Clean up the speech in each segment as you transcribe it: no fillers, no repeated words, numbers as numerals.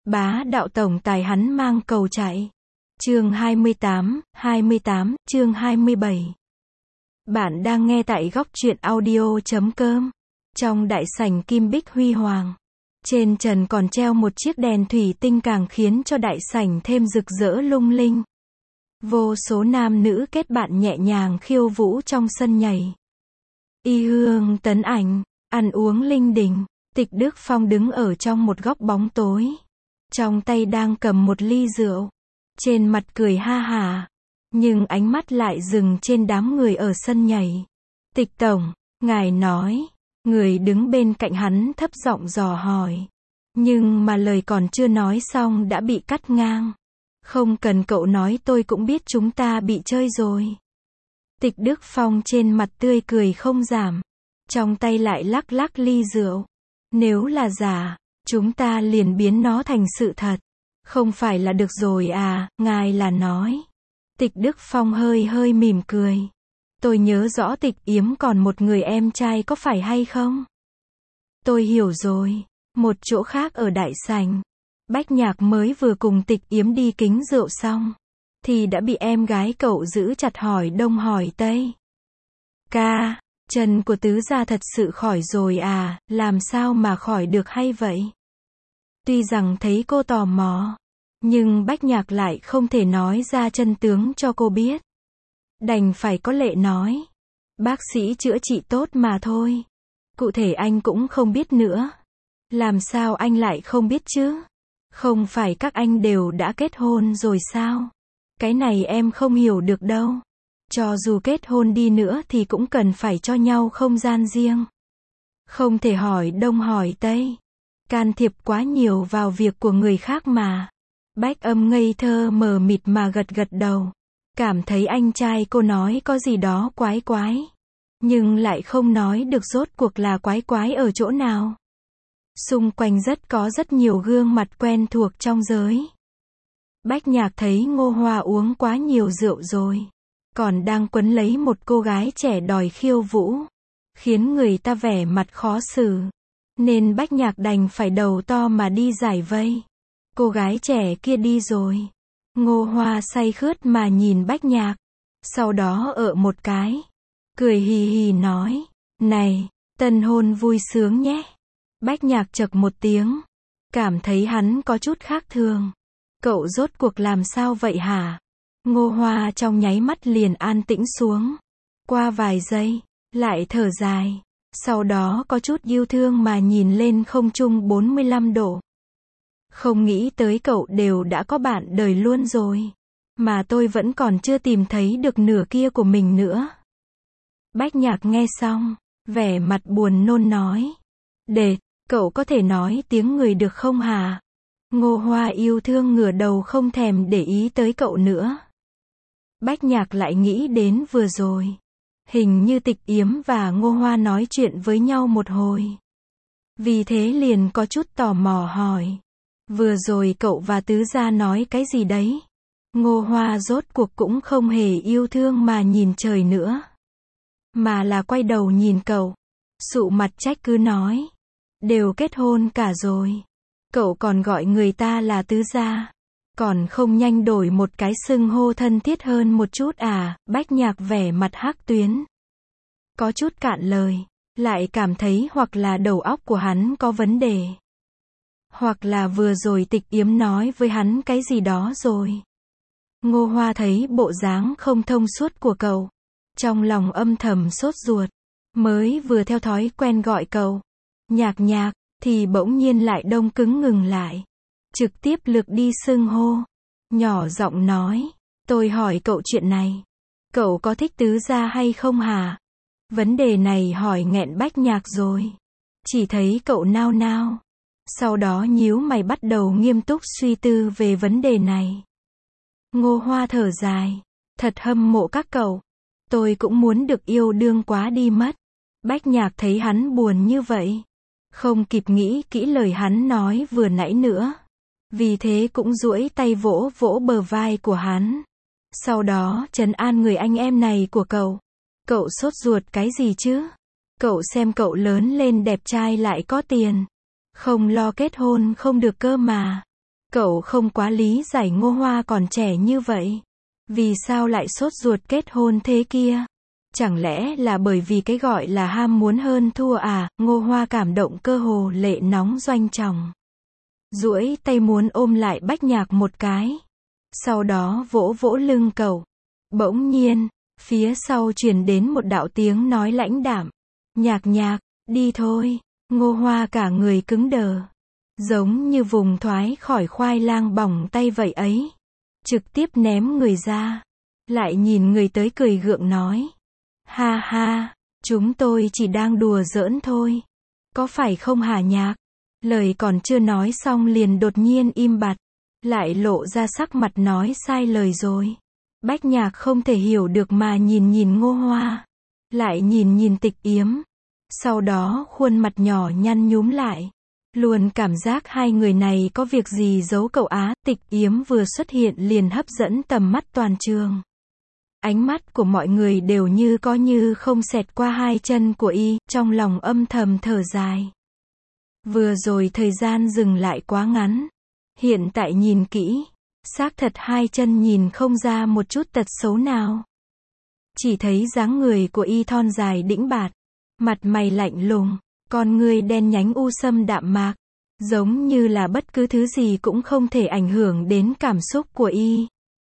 Bá đạo tổng tài hắn mang cầu chạy. Chương 28, chương 27. Bạn đang nghe tại góc truyện audio.com. Trong đại sảnh kim bích huy hoàng, trên trần còn treo một chiếc đèn thủy tinh càng khiến cho đại sảnh thêm rực rỡ lung linh. Vô số nam nữ kết bạn nhẹ nhàng khiêu vũ trong sân nhảy. Y hương tấn ảnh, ăn uống linh đình. Tịch Đức Phong đứng ở trong một góc bóng tối, trong tay đang cầm một ly rượu, trên mặt cười ha hả, nhưng ánh mắt lại dừng trên đám người ở sân nhảy. Tịch tổng, ngài nói, người đứng bên cạnh hắn thấp giọng dò hỏi, nhưng mà lời còn chưa nói xong đã bị cắt ngang. Không cần cậu nói, tôi cũng biết chúng ta bị chơi rồi. Tịch Đức Phong trên mặt tươi cười không giảm, trong tay lại lắc lắc ly rượu. Nếu là giả, chúng ta liền biến nó thành sự thật. Không phải là được rồi à, ngài là nói. Tịch Đức Phong hơi hơi mỉm cười. Tôi nhớ rõ Tịch Yếm còn một người em trai có phải hay không? Tôi hiểu rồi. Một chỗ khác ở đại sảnh, Bách Nhạc mới vừa cùng Tịch Yếm đi kính rượu xong, thì đã bị em gái cậu giữ chặt hỏi đông hỏi tây. Ca, chân của tứ gia thật sự khỏi rồi à, làm sao mà khỏi được hay vậy? Tuy rằng thấy cô tò mò, nhưng Bách Nhạc lại không thể nói ra chân tướng cho cô biết. Đành phải có lệ nói, bác sĩ chữa trị tốt mà thôi. Cụ thể anh cũng không biết nữa. Làm sao anh lại không biết chứ? Không phải các anh đều đã kết hôn rồi sao? Cái này em không hiểu được đâu. Cho dù kết hôn đi nữa thì cũng cần phải cho nhau không gian riêng. Không thể hỏi đông hỏi tây, can thiệp quá nhiều vào việc của người khác mà. Bách Âm ngây thơ mờ mịt mà gật gật đầu. Cảm thấy anh trai cô nói có gì đó quái quái, nhưng lại không nói được rốt cuộc là quái quái ở chỗ nào. Xung quanh có rất nhiều gương mặt quen thuộc trong giới. Bách Nhạc thấy Ngô Hoa uống quá nhiều rượu rồi, còn đang quấn lấy một cô gái trẻ đòi khiêu vũ, khiến người ta vẻ mặt khó xử, nên Bách Nhạc đành phải đầu to mà đi giải vây. Cô gái trẻ kia đi rồi, Ngô Hoa say khướt mà nhìn Bách Nhạc, sau đó ợ một cái, cười hì hì nói, này, tân hôn vui sướng nhé. Bách Nhạc chậc một tiếng, cảm thấy hắn có chút khác thường. Cậu rốt cuộc làm sao vậy hả? Ngô Hoa trong nháy mắt liền an tĩnh xuống. Qua vài giây, lại thở dài. Sau đó có chút yêu thương mà nhìn lên không trung 45 độ. Không nghĩ tới cậu đều đã có bạn đời luôn rồi. Mà tôi vẫn còn chưa tìm thấy được nửa kia của mình nữa. Bách Nhạc nghe xong, vẻ mặt buồn nôn nói. Đệt, cậu có thể nói tiếng người được không hả? Ngô Hoa yêu thương ngửa đầu không thèm để ý tới cậu nữa. Bách Nhạc lại nghĩ đến vừa rồi. Hình như Tịch Yếm và Ngô Hoa nói chuyện với nhau một hồi. Vì thế liền có chút tò mò hỏi. Vừa rồi cậu và tứ gia nói cái gì đấy? Ngô Hoa rốt cuộc cũng không hề yêu thương mà nhìn trời nữa, mà là quay đầu nhìn cậu, sụ mặt trách cứ nói. Đều kết hôn cả rồi, cậu còn gọi người ta là tứ gia, còn không nhanh đổi một cái xưng hô thân thiết hơn một chút à? Bách Nhạc vẻ mặt hắc tuyến, có chút cạn lời, lại cảm thấy hoặc là đầu óc của hắn có vấn đề, hoặc là vừa rồi Tịch Yếm nói với hắn cái gì đó rồi. Ngô Hoa thấy bộ dáng không thông suốt của cậu, trong lòng âm thầm sốt ruột, mới vừa theo thói quen gọi cậu Nhạc Nhạc, thì bỗng nhiên lại đông cứng ngừng lại, trực tiếp lược đi xưng hô, nhỏ giọng nói, tôi hỏi cậu chuyện này, cậu có thích tứ gia hay không hả? Vấn đề này hỏi nghẹn Bách Nhạc rồi, chỉ thấy cậu nao nao, sau đó nhíu mày bắt đầu nghiêm túc suy tư về vấn đề này. Ngô Hoa thở dài, thật hâm mộ các cậu, tôi cũng muốn được yêu đương quá đi mất. Bách Nhạc thấy hắn buồn như vậy, không kịp nghĩ kỹ lời hắn nói vừa nãy nữa, vì thế cũng duỗi tay vỗ vỗ bờ vai của hắn, sau đó trấn an người anh em này của cậu. Cậu sốt ruột cái gì chứ? Cậu xem cậu lớn lên đẹp trai lại có tiền, không lo kết hôn không được cơ mà. Cậu không quá lý giải Ngô Hoa còn trẻ như vậy. Vì sao lại sốt ruột kết hôn thế kia? Chẳng lẽ là bởi vì cái gọi là ham muốn hơn thua à? Ngô Hoa cảm động cơ hồ lệ nóng doanh trọng. Duỗi tay muốn ôm lại Bách Nhạc một cái. Sau đó vỗ vỗ lưng cậu. Bỗng nhiên, phía sau truyền đến một đạo tiếng nói lãnh đạm. Nhạc Nhạc, đi thôi. Ngô Hoa cả người cứng đờ. Giống như vùng thoái khỏi khoai lang bỏng tay vậy ấy. Trực tiếp ném người ra. Lại nhìn người tới cười gượng nói. Ha ha, chúng tôi chỉ đang đùa giỡn thôi. Có phải không hả Nhạc? Lời còn chưa nói xong liền đột nhiên im bặt. Lại lộ ra sắc mặt nói sai lời rồi. Bách Nhạc không thể hiểu được mà nhìn nhìn Ngô Hoa. Lại nhìn nhìn Tịch Yếm. Sau đó khuôn mặt nhỏ nhăn nhúm lại. Luôn cảm giác hai người này có việc gì giấu cậu á. Tịch Yếm vừa xuất hiện liền hấp dẫn tầm mắt toàn trường. Ánh mắt của mọi người đều như có như không xẹt qua hai chân của y, trong lòng âm thầm thở dài. Vừa rồi thời gian dừng lại quá ngắn. Hiện tại nhìn kỹ, xác thật hai chân nhìn không ra một chút tật xấu nào. Chỉ thấy dáng người của y thon dài đĩnh bạt, mặt mày lạnh lùng, con người đen nhánh u sâm đạm mạc, giống như là bất cứ thứ gì cũng không thể ảnh hưởng đến cảm xúc của y.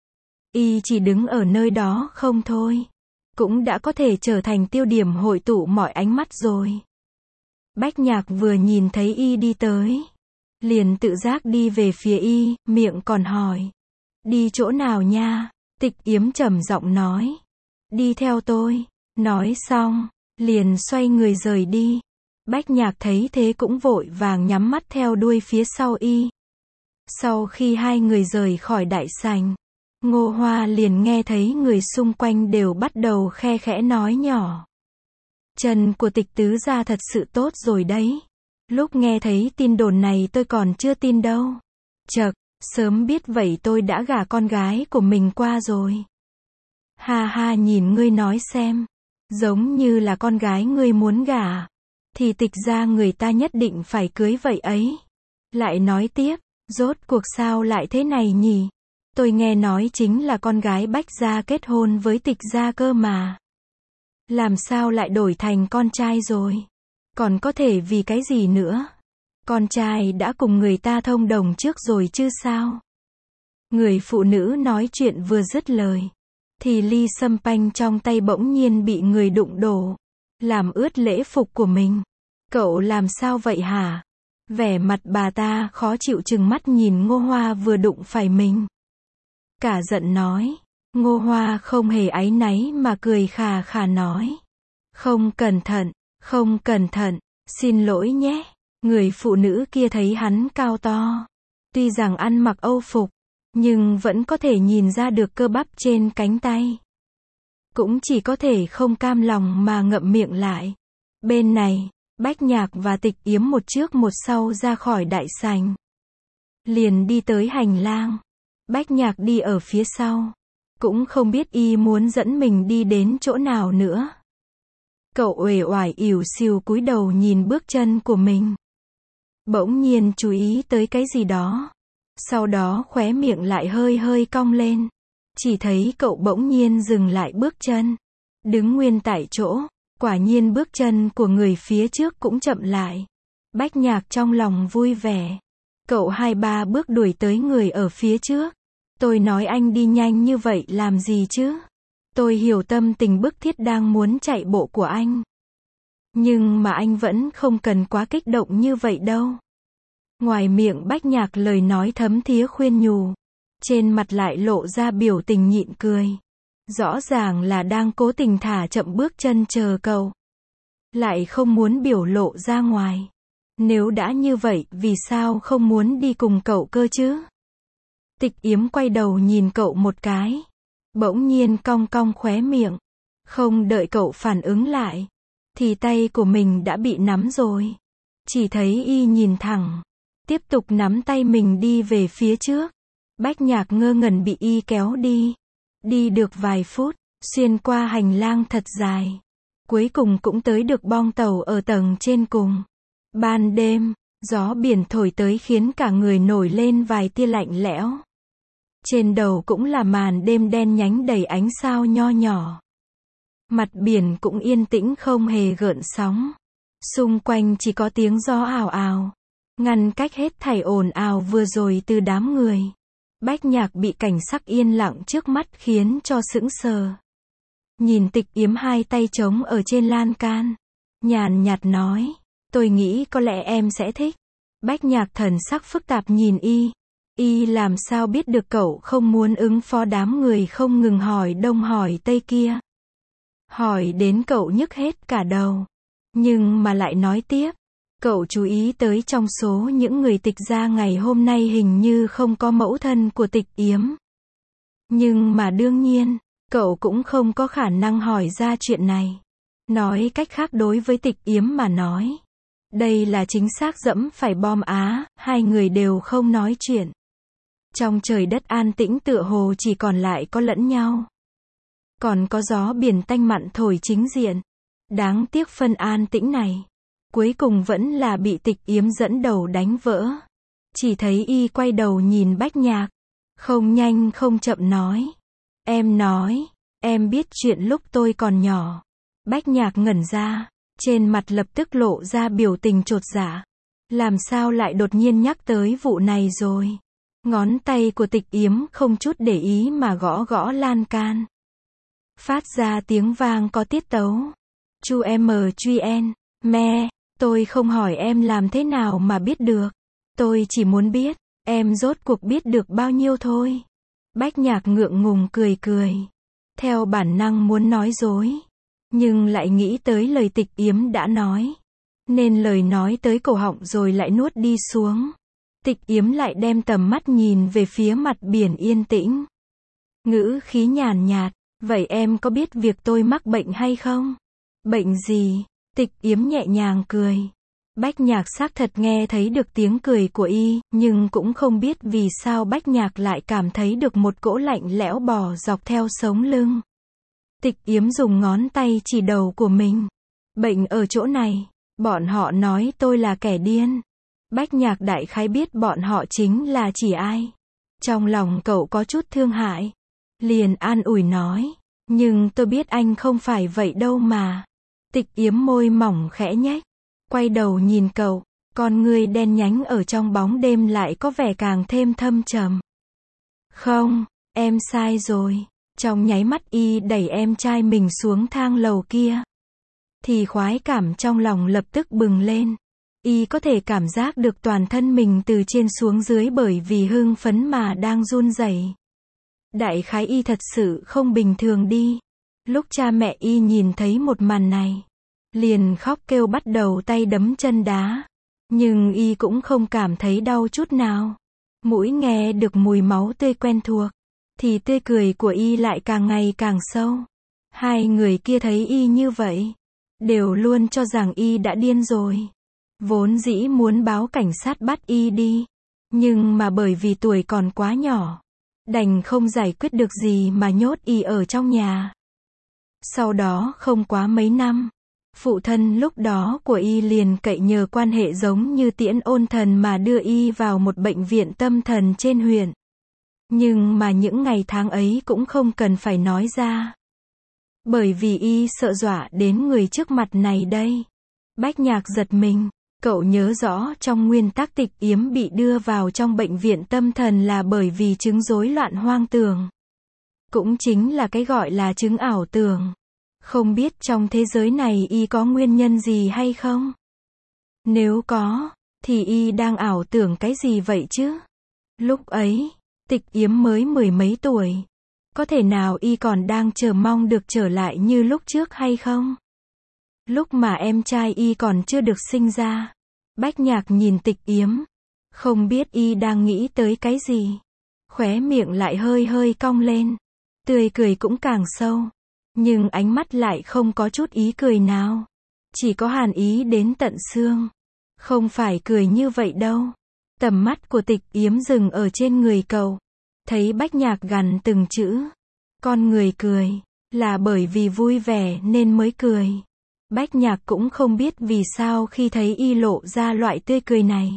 Y chỉ đứng ở nơi đó không thôi, cũng đã có thể trở thành tiêu điểm hội tụ mọi ánh mắt rồi. Bách Nhạc vừa nhìn thấy y đi tới, liền tự giác đi về phía y, miệng còn hỏi. Đi chỗ nào nha? Tịch Yếm trầm giọng nói. Đi theo tôi. Nói xong, liền xoay người rời đi. Bách Nhạc thấy thế cũng vội vàng nhắm mắt theo đuôi phía sau y. Sau khi hai người rời khỏi đại sảnh, Ngô Hoa liền nghe thấy người xung quanh đều bắt đầu khe khẽ nói nhỏ. Chân của Tịch tứ gia thật sự tốt rồi đấy. Lúc nghe thấy tin đồn này tôi còn chưa tin đâu. Chậc, sớm biết vậy tôi đã gả con gái của mình qua rồi. Ha ha, nhìn ngươi nói xem. Giống như là con gái ngươi muốn gả. Thì Tịch gia người ta nhất định phải cưới vậy ấy. Lại nói tiếp, rốt cuộc sao lại thế này nhỉ? Tôi nghe nói chính là con gái Bách gia kết hôn với Tịch gia cơ mà. Làm sao lại đổi thành con trai rồi? Còn có thể vì cái gì nữa? Con trai đã cùng người ta thông đồng trước rồi chứ sao? Người phụ nữ nói chuyện vừa dứt lời, thì ly sâm panh trong tay bỗng nhiên bị người đụng đổ, làm ướt lễ phục của mình. Cậu làm sao vậy hả? Vẻ mặt bà ta khó chịu trừng mắt nhìn Ngô Hoa vừa đụng phải mình. Cả giận nói. Ngô Hoa không hề áy náy mà cười khà khà nói. Không cẩn thận, không cẩn thận, xin lỗi nhé. Người phụ nữ kia thấy hắn cao to. Tuy rằng ăn mặc Âu phục, nhưng vẫn có thể nhìn ra được cơ bắp trên cánh tay. Cũng chỉ có thể không cam lòng mà ngậm miệng lại. Bên này, Bách Nhạc và Tịch Yếm một trước một sau ra khỏi đại sảnh. Liền đi tới hành lang. Bách Nhạc đi ở phía sau. Cũng không biết y muốn dẫn mình đi đến chỗ nào nữa. Cậu uể oải ỉu xìu cúi đầu nhìn bước chân của mình. Bỗng nhiên chú ý tới cái gì đó. Sau đó khóe miệng lại hơi hơi cong lên. Chỉ thấy cậu bỗng nhiên dừng lại bước chân. Đứng nguyên tại chỗ. Quả nhiên bước chân của người phía trước cũng chậm lại. Bách Nhạc trong lòng vui vẻ. Cậu 2-3 bước đuổi tới người ở phía trước. Tôi nói anh đi nhanh như vậy làm gì chứ? Tôi hiểu tâm tình bức thiết đang muốn chạy bộ của anh. Nhưng mà anh vẫn không cần quá kích động như vậy đâu. Ngoài miệng Bách Nhạc lời nói thấm thía khuyên nhủ. Trên mặt lại lộ ra biểu tình nhịn cười. Rõ ràng là đang cố tình thả chậm bước chân chờ cậu. Lại không muốn biểu lộ ra ngoài. Nếu đã như vậy, vì sao không muốn đi cùng cậu cơ chứ? Tịch Yếm quay đầu nhìn cậu một cái. Bỗng nhiên cong cong khóe miệng. Không đợi cậu phản ứng lại. Thì tay của mình đã bị nắm rồi. Chỉ thấy y nhìn thẳng. Tiếp tục nắm tay mình đi về phía trước. Bách Nhạc ngơ ngẩn bị y kéo đi. Đi được vài phút, xuyên qua hành lang thật dài. Cuối cùng cũng tới được bong tàu ở tầng trên cùng. Ban đêm, Gió biển thổi tới khiến cả người nổi lên vài tia lạnh lẽo. Trên đầu cũng là màn đêm đen nhánh đầy ánh sao nho nhỏ. Mặt biển cũng yên tĩnh không hề gợn sóng. Xung quanh chỉ có tiếng gió ào ào, ngăn cách hết thảy ồn ào vừa rồi từ đám người. Bách Nhạc bị cảnh sắc yên lặng trước mắt khiến cho sững sờ. Nhìn Tịch Yếm hai tay trống ở trên lan can, nhàn nhạt nói, tôi nghĩ có lẽ em sẽ thích. Bách Nhạc thần sắc phức tạp nhìn y làm sao biết được cậu không muốn ứng phó đám người không ngừng hỏi đông hỏi tây kia. Hỏi đến cậu nhức hết cả đầu. Nhưng mà lại nói tiếp, cậu chú ý tới trong số những người Tịch gia ngày hôm nay hình như không có mẫu thân của Tịch Yếm. Nhưng mà đương nhiên, cậu cũng không có khả năng hỏi ra chuyện này. Nói cách khác đối với Tịch Yếm mà nói, đây là chính xác dẫm phải bom á, hai người đều không nói chuyện. Trong trời đất an tĩnh tựa hồ chỉ còn lại có lẫn nhau. Còn có gió biển tanh mặn thổi chính diện. Đáng tiếc phân an tĩnh này, cuối cùng vẫn là bị Tịch Yếm dẫn đầu đánh vỡ. Chỉ thấy y quay đầu nhìn Bách Nhạc, không nhanh không chậm nói. Em nói, em biết chuyện lúc tôi còn nhỏ. Bách Nhạc ngẩn ra, trên mặt lập tức lộ ra biểu tình chột dạ. Làm sao lại đột nhiên nhắc tới vụ này rồi? Ngón tay của Tịch Yếm không chút để ý mà gõ gõ lan can. Phát ra tiếng vang có tiết tấu. Chu em chuyên, me, tôi không hỏi em làm thế nào mà biết được. Tôi chỉ muốn biết, em rốt cuộc biết được bao nhiêu thôi. Bách Nhạc ngượng ngùng cười cười. Theo bản năng muốn nói dối. Nhưng lại nghĩ tới lời Tịch Yếm đã nói. Nên lời nói tới cổ họng rồi lại nuốt đi xuống. Tịch Yếm lại đem tầm mắt nhìn về phía mặt biển yên tĩnh. Ngữ khí nhàn nhạt, vậy em có biết việc tôi mắc bệnh hay không? Bệnh gì? Tịch Yếm nhẹ nhàng cười. Bách Nhạc xác thật nghe thấy được tiếng cười của y, nhưng cũng không biết vì sao Bách Nhạc lại cảm thấy được một cỗ lạnh lẽo bò dọc theo sống lưng. Tịch Yếm dùng ngón tay chỉ đầu của mình. Bệnh ở chỗ này, bọn họ nói tôi là kẻ điên. Bách Nhạc đại khái biết bọn họ chính là chỉ ai. Trong lòng cậu có chút thương hại. Liền an ủi nói, nhưng tôi biết anh không phải vậy đâu mà. Tịch Yếm môi mỏng khẽ nhếch, quay đầu nhìn cậu, con ngươi đen nhánh ở trong bóng đêm lại có vẻ càng thêm thâm trầm. Không, em sai rồi. Trong nháy mắt y đẩy em trai mình xuống thang lầu kia, thì khoái cảm trong lòng lập tức bừng lên. Y có thể cảm giác được toàn thân mình từ trên xuống dưới bởi vì hưng phấn mà đang run rẩy. Đại khái y thật sự không bình thường đi. Lúc cha mẹ y nhìn thấy một màn này, liền khóc kêu bắt đầu tay đấm chân đá. Nhưng y cũng không cảm thấy đau chút nào. Mũi nghe được mùi máu tươi quen thuộc, thì tươi cười của y lại càng ngày càng sâu. Hai người kia thấy y như vậy, đều luôn cho rằng y đã điên rồi. Vốn dĩ muốn báo cảnh sát bắt y đi, nhưng mà bởi vì tuổi còn quá nhỏ, đành không giải quyết được gì mà nhốt y ở trong nhà. Sau đó không quá mấy năm, phụ thân lúc đó của y liền cậy nhờ quan hệ giống như Tiễn Ôn Thần mà đưa y vào một bệnh viện tâm thần trên huyện. Nhưng mà những ngày tháng ấy cũng không cần phải nói ra. Bởi vì y sợ dọa đến người trước mặt này đây. Bách Nhạc giật mình, cậu nhớ rõ trong nguyên tắc Tịch Yếm bị đưa vào trong bệnh viện tâm thần là bởi vì chứng rối loạn hoang tưởng. Cũng chính là cái gọi là chứng ảo tưởng. Không biết trong thế giới này y có nguyên nhân gì hay không? Nếu có, thì y đang ảo tưởng cái gì vậy chứ? Lúc ấy, Tịch Yếm mới mười mấy tuổi. Có thể nào y còn đang chờ mong được trở lại như lúc trước hay không? Lúc mà em trai y còn chưa được sinh ra. Bách Nhạc nhìn Tịch Yếm, không biết y đang nghĩ tới cái gì. Khóe miệng lại hơi hơi cong lên, tươi cười cũng càng sâu. Nhưng ánh mắt lại không có chút ý cười nào. Chỉ có hàn ý đến tận xương. Không phải cười như vậy đâu. Tầm mắt của Tịch Yếm dừng ở trên người cậu. Thấy Bách Nhạc gằn từng chữ. Con người cười, là bởi vì vui vẻ nên mới cười. Bách Nhạc cũng không biết vì sao khi thấy y lộ ra loại tươi cười này.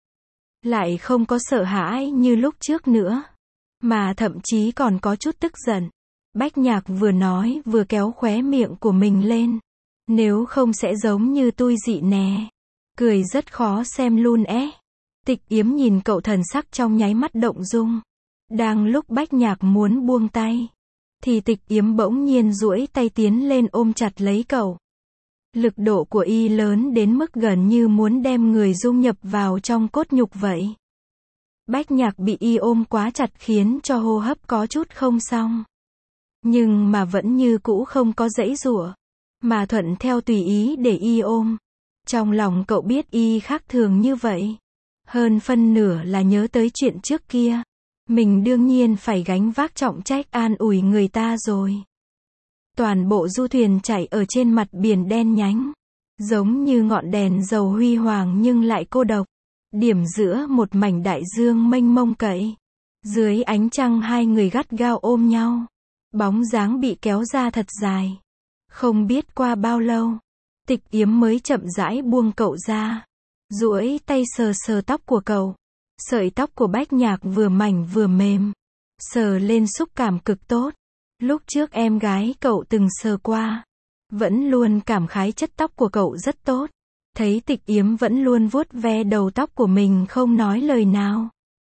Lại không có sợ hãi như lúc trước nữa. Mà thậm chí còn có chút tức giận. Bách Nhạc vừa nói vừa kéo khóe miệng của mình lên. Nếu không sẽ giống như tui dị nè. Cười rất khó xem luôn é. Tịch Yếm nhìn cậu thần sắc trong nháy mắt động dung. Đang lúc Bách Nhạc muốn buông tay. Thì Tịch Yếm bỗng nhiên duỗi tay tiến lên ôm chặt lấy cậu. Lực độ của y lớn đến mức gần như muốn đem người dung nhập vào trong cốt nhục vậy. Bách Nhạc bị y ôm quá chặt khiến cho hô hấp có chút không xong. Nhưng mà vẫn như cũ không có giãy giụa. Mà thuận theo tùy ý để y ôm. Trong lòng cậu biết y khác thường như vậy. Hơn phân nửa là nhớ tới chuyện trước kia. Mình đương nhiên phải gánh vác trọng trách an ủi người ta rồi. Toàn bộ du thuyền chạy ở trên mặt biển đen nhánh. Giống như ngọn đèn dầu huy hoàng nhưng lại cô độc. Điểm giữa một mảnh đại dương mênh mông cậy. Dưới ánh trăng hai người gắt gao ôm nhau. Bóng dáng bị kéo ra thật dài. Không biết qua bao lâu. Tịch Yếm mới chậm rãi buông cậu ra. Duỗi tay sờ sờ tóc của cậu. Sợi tóc của Bách Nhạc vừa mảnh vừa mềm. Sờ lên xúc cảm cực tốt. Lúc trước em gái cậu từng sờ qua. Vẫn luôn cảm khái chất tóc của cậu rất tốt. Thấy Tịch Yếm vẫn luôn vuốt ve đầu tóc của mình không nói lời nào.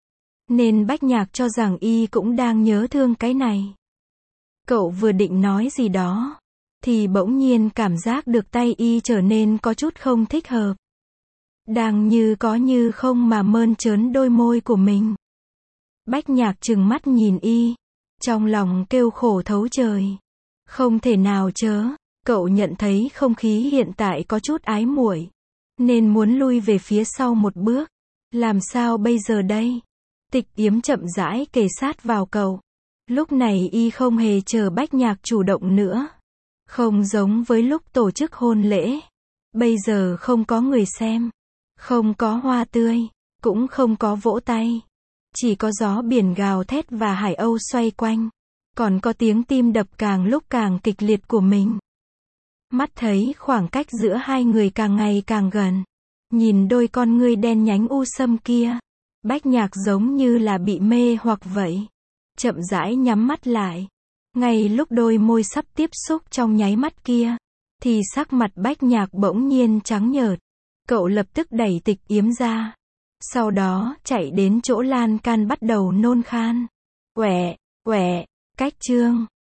Nên Bách Nhạc cho rằng y cũng đang nhớ thương cái này. Cậu vừa định nói gì đó. Thì bỗng nhiên cảm giác được tay y trở nên có chút không thích hợp. Đang như có như không mà mơn trớn đôi môi của mình. Bách Nhạc trừng mắt nhìn y. Trong lòng kêu khổ thấu trời. Không thể nào chớ. Cậu nhận thấy không khí hiện tại có chút ái muội. Nên muốn lui về phía sau một bước. Làm sao bây giờ đây? Tịch Yếm chậm rãi kề sát vào cậu. Lúc này y không hề chờ Bách Nhạc chủ động nữa. Không giống với lúc tổ chức hôn lễ. Bây giờ không có người xem. Không có hoa tươi. Cũng không có vỗ tay. Chỉ có gió biển gào thét và hải âu xoay quanh. Còn có tiếng tim đập càng lúc càng kịch liệt của mình. Mắt thấy khoảng cách giữa hai người càng ngày càng gần. Nhìn đôi con ngươi đen nhánh u sâm kia. Bách Nhạc giống như là bị mê hoặc vậy. Chậm rãi nhắm mắt lại. Ngay lúc đôi môi sắp tiếp xúc trong nháy mắt kia. Thì sắc mặt Bách Nhạc bỗng nhiên trắng nhợt. Cậu lập tức đẩy Tịch Yếm ra. Sau đó chạy đến chỗ lan can bắt đầu nôn khan. Quẹ, quẹ, cách chương.